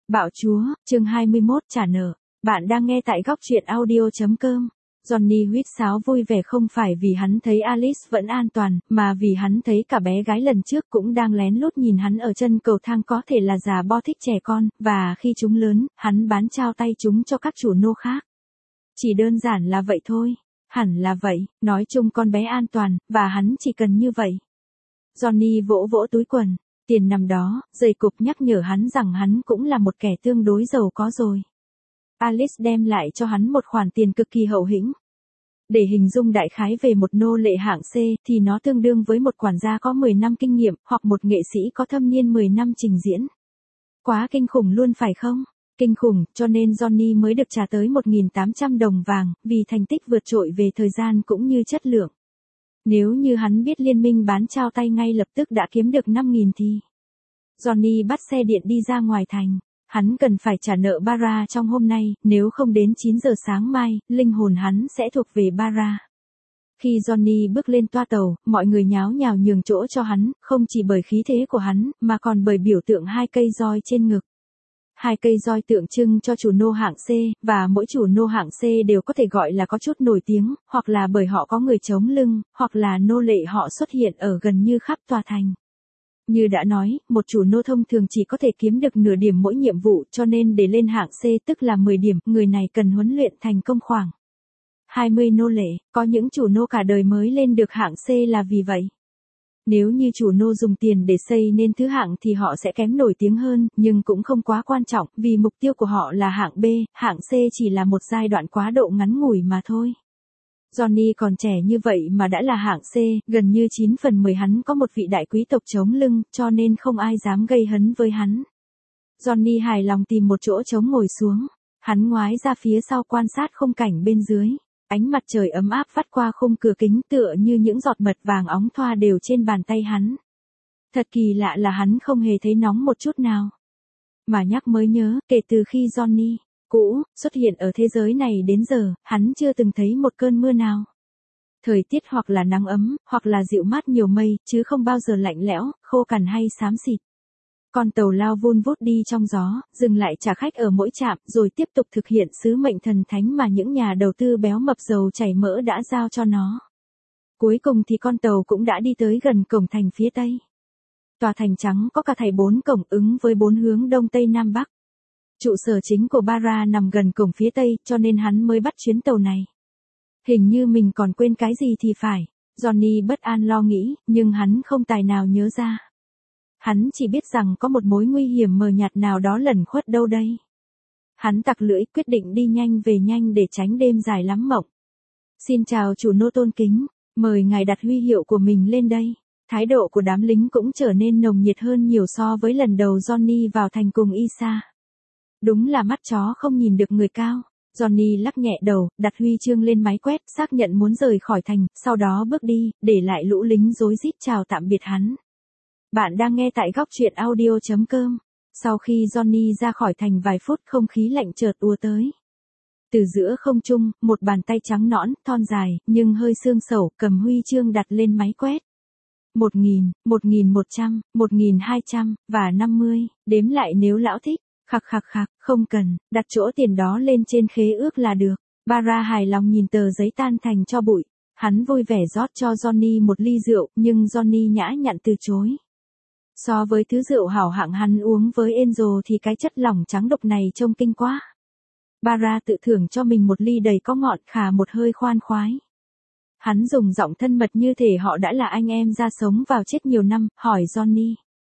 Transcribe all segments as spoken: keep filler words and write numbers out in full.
Bạo chúa, chương hai mươi mốt trả nợ. Bạn đang nghe tại góc truyện audio chấm com. Johnny huýt sáo vui vẻ không phải vì hắn thấy Alice vẫn an toàn, mà vì hắn thấy cả bé gái lần trước cũng đang lén lút nhìn hắn ở chân cầu thang, có thể là già bo thích trẻ con, và khi chúng lớn, hắn bán trao tay chúng cho các chủ nô khác. Chỉ đơn giản là vậy thôi. Hẳn là vậy, nói chung con bé an toàn, và hắn chỉ cần như vậy. Johnny vỗ vỗ túi quần. Tiền nằm đó, giày cục nhắc nhở hắn rằng hắn cũng là một kẻ tương đối giàu có rồi. Alice đem lại cho hắn một khoản tiền cực kỳ hậu hĩnh. Để hình dung đại khái về một nô lệ hạng C, thì nó tương đương với một quản gia có mười năm kinh nghiệm, hoặc một nghệ sĩ có thâm niên mười năm trình diễn. Quá kinh khủng luôn phải không? Kinh khủng, cho nên Johnny mới được trả tới một nghìn tám trăm đồng vàng, vì thành tích vượt trội về thời gian cũng như chất lượng. Nếu như hắn biết liên minh bán trao tay ngay lập tức đã kiếm được năm nghìn thì... Johnny bắt xe điện đi ra ngoài thành. Hắn cần phải trả nợ Bara trong hôm nay, nếu không đến chín giờ sáng mai, linh hồn hắn sẽ thuộc về Bara. Khi Johnny bước lên toa tàu, mọi người nháo nhào nhường chỗ cho hắn, không chỉ bởi khí thế của hắn, mà còn bởi biểu tượng hai cây roi trên ngực. Hai cây roi tượng trưng cho chủ nô hạng C, và mỗi chủ nô hạng C đều có thể gọi là có chút nổi tiếng, hoặc là bởi họ có người chống lưng, hoặc là nô lệ họ xuất hiện ở gần như khắp tòa thành. Như đã nói, một chủ nô thông thường chỉ có thể kiếm được nửa điểm mỗi nhiệm vụ, cho nên để lên hạng C tức là mười điểm, người này cần huấn luyện thành công khoảng hai mươi nô lệ, có những chủ nô cả đời mới lên được hạng C là vì vậy. Nếu như chủ nô dùng tiền để xây nên thứ hạng thì họ sẽ kém nổi tiếng hơn, nhưng cũng không quá quan trọng, vì mục tiêu của họ là hạng B, hạng C chỉ là một giai đoạn quá độ ngắn ngủi mà thôi. Johnny còn trẻ như vậy mà đã là hạng C, gần như chín phần mười hắn có một vị đại quý tộc chống lưng, cho nên không ai dám gây hấn với hắn. Johnny hài lòng tìm một chỗ trống ngồi xuống. Hắn ngoái ra phía sau quan sát khung cảnh bên dưới. Ánh mặt trời ấm áp vắt qua khung cửa kính tựa như những giọt mật vàng óng thoa đều trên bàn tay hắn. Thật kỳ lạ là hắn không hề thấy nóng một chút nào. Mà nhắc mới nhớ, kể từ khi Johnny cũ xuất hiện ở thế giới này đến giờ, hắn chưa từng thấy một cơn mưa nào. Thời tiết hoặc là nắng ấm, hoặc là dịu mát nhiều mây, chứ không bao giờ lạnh lẽo, khô cằn hay xám xịt. Con tàu lao vun vút đi trong gió, dừng lại trả khách ở mỗi trạm, rồi tiếp tục thực hiện sứ mệnh thần thánh mà những nhà đầu tư béo mập dầu chảy mỡ đã giao cho nó. Cuối cùng thì con tàu cũng đã đi tới gần cổng thành phía tây. Tòa thành trắng có cả thảy bốn cổng ứng với bốn hướng đông tây nam bắc. Trụ sở chính của Bara nằm gần cổng phía tây, cho nên hắn mới bắt chuyến tàu này. Hình như mình còn quên cái gì thì phải. Johnny bất an lo nghĩ, nhưng hắn không tài nào nhớ ra. Hắn chỉ biết rằng có một mối nguy hiểm mờ nhạt nào đó lẩn khuất đâu đây. Hắn tặc lưỡi quyết định đi nhanh về nhanh để tránh đêm dài lắm mộng. Xin chào chủ nô tôn kính, mời ngài đặt huy hiệu của mình lên đây. Thái độ của đám lính cũng trở nên nồng nhiệt hơn nhiều so với lần đầu Johnny vào thành cùng Isa. Đúng là mắt chó không nhìn được người cao. Johnny lắc nhẹ đầu, đặt huy chương lên máy quét, xác nhận muốn rời khỏi thành, sau đó bước đi, để lại lũ lính rối rít chào tạm biệt hắn. Bạn đang nghe tại góc truyện audio chấm com. Sau khi Johnny ra khỏi thành vài phút, không khí lạnh chợt ùa tới. Từ giữa không trung, một bàn tay trắng nõn, thon dài, nhưng hơi xương sẩu, cầm huy chương đặt lên máy quét. Một nghìn, một nghìn một trăm, một nghìn hai trăm, và năm mươi, đếm lại nếu lão thích. Khặc khặc khặc, không cần, đặt chỗ tiền đó lên trên khế ước là được. Bara hài lòng nhìn tờ giấy tan thành cho bụi. Hắn vui vẻ rót cho Johnny một ly rượu, nhưng Johnny nhã nhặn từ chối. So với thứ rượu hảo hạng hắn uống với Angel thì cái chất lỏng trắng độc này trông kinh quá. Bara tự thưởng cho mình một ly đầy có ngọt, khà một hơi khoan khoái. Hắn dùng giọng thân mật như thể họ đã là anh em ra sống vào chết nhiều năm, hỏi Johnny.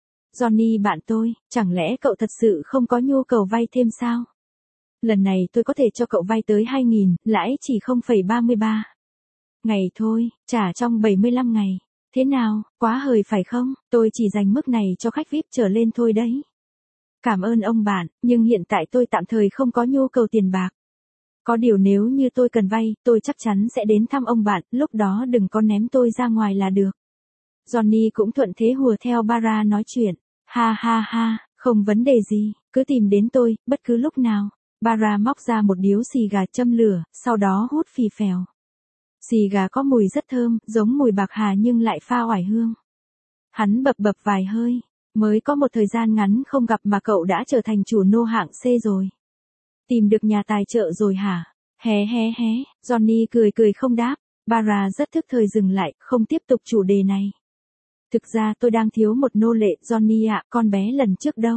Johnny bạn tôi, chẳng lẽ cậu thật sự không có nhu cầu vay thêm sao? Lần này tôi có thể cho cậu vay tới hai nghìn, lãi chỉ không phẩy ba mươi ba ngày thôi, trả trong bảy mươi lăm ngày. Thế nào, quá hời phải không? Tôi chỉ dành mức này cho khách vi ai pi trở lên thôi đấy. Cảm ơn ông bạn, nhưng hiện tại tôi tạm thời không có nhu cầu tiền bạc. Có điều nếu như tôi cần vay, tôi chắc chắn sẽ đến thăm ông bạn, lúc đó đừng có ném tôi ra ngoài là được. Johnny cũng thuận thế hùa theo Bara nói chuyện. Ha ha ha, không vấn đề gì, cứ tìm đến tôi, bất cứ lúc nào. Bara móc ra một điếu xì gà châm lửa, sau đó hút phì phèo. Xì gà có mùi rất thơm, giống mùi bạc hà nhưng lại pha oải hương. Hắn bập bập vài hơi. Mới có một thời gian ngắn không gặp mà cậu đã trở thành chủ nô hạng C rồi. Tìm được nhà tài trợ rồi hả? Hé hé hé, Johnny cười cười không đáp. Bara rất thức thời dừng lại, không tiếp tục chủ đề này. Thực ra tôi đang thiếu một nô lệ, Johnny ạ, con bé lần trước đâu?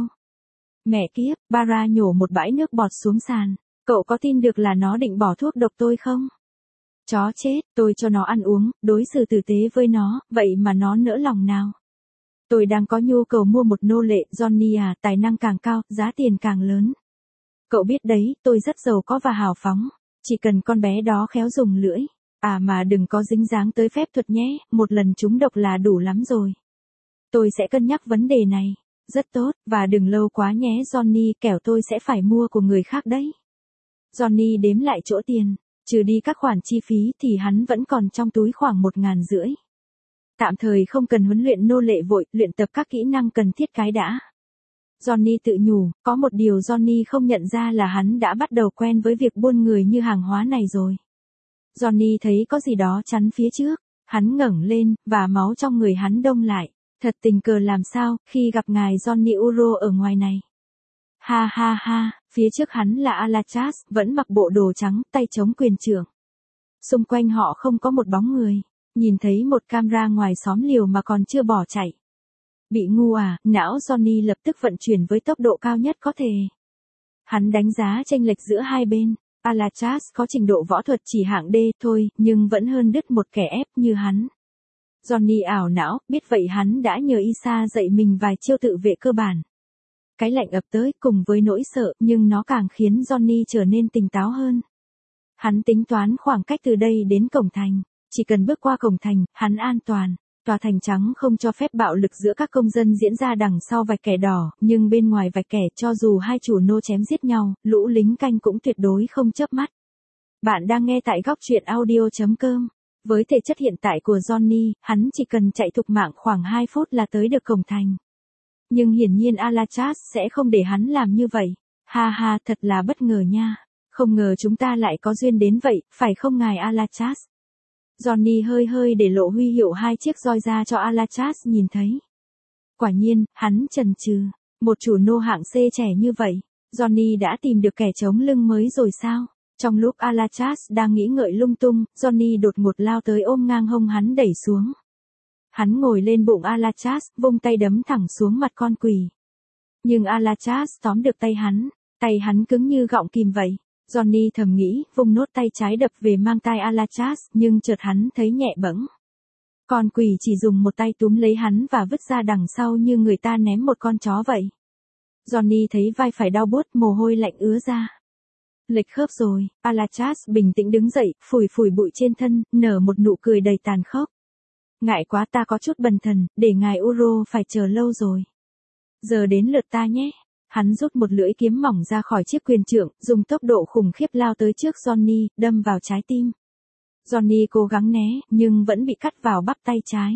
Mẹ kiếp, Bara nhổ một bãi nước bọt xuống sàn. Cậu có tin được là nó định bỏ thuốc độc tôi không? Chó chết, tôi cho nó ăn uống, đối xử tử tế với nó, vậy mà nó nỡ lòng nào? Tôi đang có nhu cầu mua một nô lệ, Johnny à, tài năng càng cao, giá tiền càng lớn. Cậu biết đấy, tôi rất giàu có và hào phóng. Chỉ cần con bé đó khéo dùng lưỡi. À mà đừng có dính dáng tới phép thuật nhé, một lần trúng độc là đủ lắm rồi. Tôi sẽ cân nhắc vấn đề này. Rất tốt, và đừng lâu quá nhé Johnny, kẻo tôi sẽ phải mua của người khác đấy. Johnny đếm lại chỗ tiền, trừ đi các khoản chi phí thì hắn vẫn còn trong túi khoảng một ngàn rưỡi. Tạm thời không cần huấn luyện nô lệ vội, luyện tập các kỹ năng cần thiết cái đã. Johnny tự nhủ, có một điều Johnny không nhận ra là hắn đã bắt đầu quen với việc buôn người như hàng hóa này rồi. Johnny thấy có gì đó chắn phía trước, hắn ngẩng lên, và máu trong người hắn đông lại. Thật tình cờ làm sao, khi gặp ngài Johnny Uro ở ngoài này. Ha ha ha, phía trước hắn là Alachas, vẫn mặc bộ đồ trắng, tay chống quyền trưởng. Xung quanh họ không có một bóng người, nhìn thấy một camera ngoài xóm liều mà còn chưa bỏ chạy. Bị ngu à, não Johnny lập tức vận chuyển với tốc độ cao nhất có thể. Hắn đánh giá chênh lệch giữa hai bên. Alachas có trình độ võ thuật chỉ hạng D thôi, nhưng vẫn hơn đứt một kẻ ép như hắn. Johnny ảo não, biết vậy hắn đã nhờ Isa dạy mình vài chiêu tự vệ cơ bản. Cái lạnh ập tới cùng với nỗi sợ, nhưng nó càng khiến Johnny trở nên tỉnh táo hơn. Hắn tính toán khoảng cách từ đây đến cổng thành. Chỉ cần bước qua cổng thành, hắn an toàn. Tòa thành trắng không cho phép bạo lực giữa các công dân diễn ra đằng sau vạch kẻ đỏ, nhưng bên ngoài vạch kẻ cho dù hai chủ nô chém giết nhau, lũ lính canh cũng tuyệt đối không chớp mắt. Bạn đang nghe tại góc truyện audio chấm com. Với thể chất hiện tại của Johnny, hắn chỉ cần chạy thục mạng khoảng hai phút là tới được cổng thành. Nhưng hiển nhiên Alachas sẽ không để hắn làm như vậy. Ha ha, thật là bất ngờ nha. Không ngờ chúng ta lại có duyên đến vậy, phải không ngài Alachas? Johnny hơi hơi để lộ huy hiệu hai chiếc roi ra cho Alachas nhìn thấy. Quả nhiên, hắn chần chừ. Một chủ nô hạng C trẻ như vậy, Johnny đã tìm được kẻ chống lưng mới rồi sao? Trong lúc Alachas đang nghĩ ngợi lung tung, Johnny đột ngột lao tới ôm ngang hông hắn đẩy xuống. Hắn ngồi lên bụng Alachas, vung tay đấm thẳng xuống mặt con quỷ. Nhưng Alachas tóm được tay hắn, tay hắn cứng như gọng kìm vậy. Johnny thầm nghĩ, vung nốt tay trái đập về mang tai Alachas, nhưng chợt hắn thấy nhẹ bẫng. Con quỷ chỉ dùng một tay túm lấy hắn và vứt ra đằng sau như người ta ném một con chó vậy. Johnny thấy vai phải đau buốt, mồ hôi lạnh ứa ra. Lệch khớp rồi, Alachas bình tĩnh đứng dậy, phủi phủi bụi trên thân, nở một nụ cười đầy tàn khốc. Ngại quá, ta có chút bần thần, để ngài Uro phải chờ lâu rồi. Giờ đến lượt ta nhé. Hắn rút một lưỡi kiếm mỏng ra khỏi chiếc quyền trượng, dùng tốc độ khủng khiếp lao tới trước Johnny, đâm vào trái tim. Johnny cố gắng né, nhưng vẫn bị cắt vào bắp tay trái.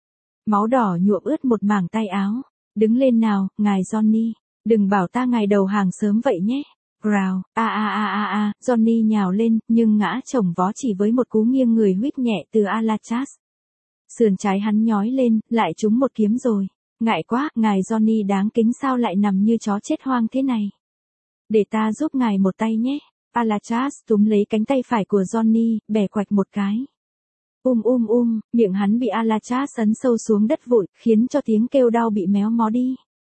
Máu đỏ nhuộm ướt một mảng tay áo. Đứng lên nào, ngài Johnny. Đừng bảo ta ngài đầu hàng sớm vậy nhé. Growl, a a a a a, Johnny nhào lên, nhưng ngã chồng vó chỉ với một cú nghiêng người huýt nhẹ từ Alachas. Sườn trái hắn nhói lên, lại trúng một kiếm rồi. Ngại quá, ngài Johnny đáng kính sao lại nằm như chó chết hoang thế này. Để ta giúp ngài một tay nhé. Alachas túm lấy cánh tay phải của Johnny, bẻ quạch một cái. Um um um, miệng hắn bị Alachas ấn sâu xuống đất vụn, khiến cho tiếng kêu đau bị méo mó đi.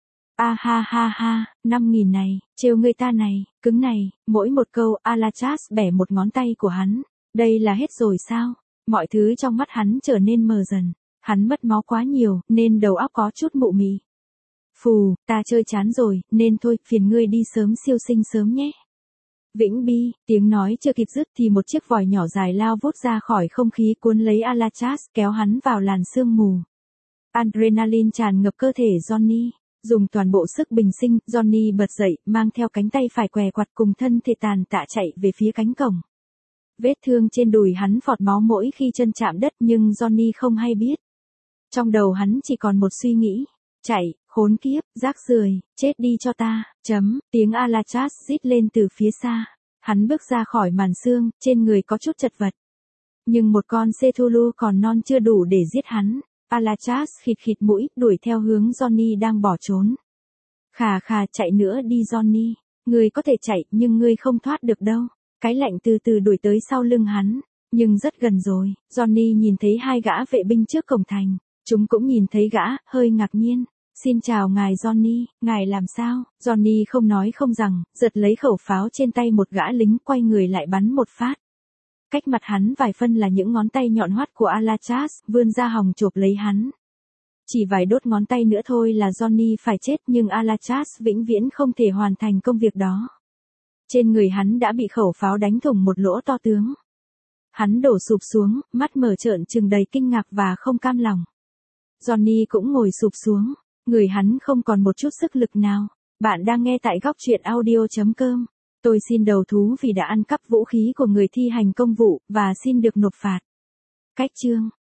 A ha ha ha, năm nghìn này, trêu người ta này, cứng này, mỗi một câu, Alachas bẻ một ngón tay của hắn. Đây là hết rồi sao? Mọi thứ trong mắt hắn trở nên mờ dần. Hắn mất máu quá nhiều, nên đầu óc có chút mụ mị. Phù, ta chơi chán rồi, nên thôi, phiền ngươi đi sớm siêu sinh sớm nhé. Vĩnh bi, tiếng nói chưa kịp dứt thì một chiếc vòi nhỏ dài lao vút ra khỏi không khí cuốn lấy Alachas, kéo hắn vào làn sương mù. Adrenaline tràn ngập cơ thể Johnny. Dùng toàn bộ sức bình sinh, Johnny bật dậy, mang theo cánh tay phải què quặt cùng thân thể tàn tạ chạy về phía cánh cổng. Vết thương trên đùi hắn phọt máu mỗi khi chân chạm đất, nhưng Johnny không hay biết. Trong đầu hắn chỉ còn một suy nghĩ. Chạy, khốn kiếp, rác rưởi, chết đi cho ta, chấm, tiếng Alachas rít lên từ phía xa. Hắn bước ra khỏi màn sương, trên người có chút chật vật. Nhưng một con Cthulhu còn non chưa đủ để giết hắn. Alachas khịt khịt mũi, đuổi theo hướng Johnny đang bỏ trốn. Khà khà, chạy nữa đi Johnny. Ngươi có thể chạy, nhưng ngươi không thoát được đâu. Cái lạnh từ từ đuổi tới sau lưng hắn. Nhưng rất gần rồi, Johnny nhìn thấy hai gã vệ binh trước cổng thành. Chúng cũng nhìn thấy gã, hơi ngạc nhiên. Xin chào ngài Johnny, ngài làm sao? Johnny không nói không rằng, giật lấy khẩu pháo trên tay một gã lính, quay người lại bắn một phát. Cách mặt hắn vài phân là những ngón tay nhọn hoắt của Alachas, vươn ra hòng chộp lấy hắn. Chỉ vài đốt ngón tay nữa thôi là Johnny phải chết, nhưng Alachas vĩnh viễn không thể hoàn thành công việc đó. Trên người hắn đã bị khẩu pháo đánh thủng một lỗ to tướng. Hắn đổ sụp xuống, mắt mở trợn trừng đầy kinh ngạc và không cam lòng. Johnny cũng ngồi sụp xuống, người hắn không còn một chút sức lực nào. Bạn đang nghe tại góc truyện audio chấm com. Tôi xin đầu thú vì đã ăn cắp vũ khí của người thi hành công vụ, và xin được nộp phạt. Cách chương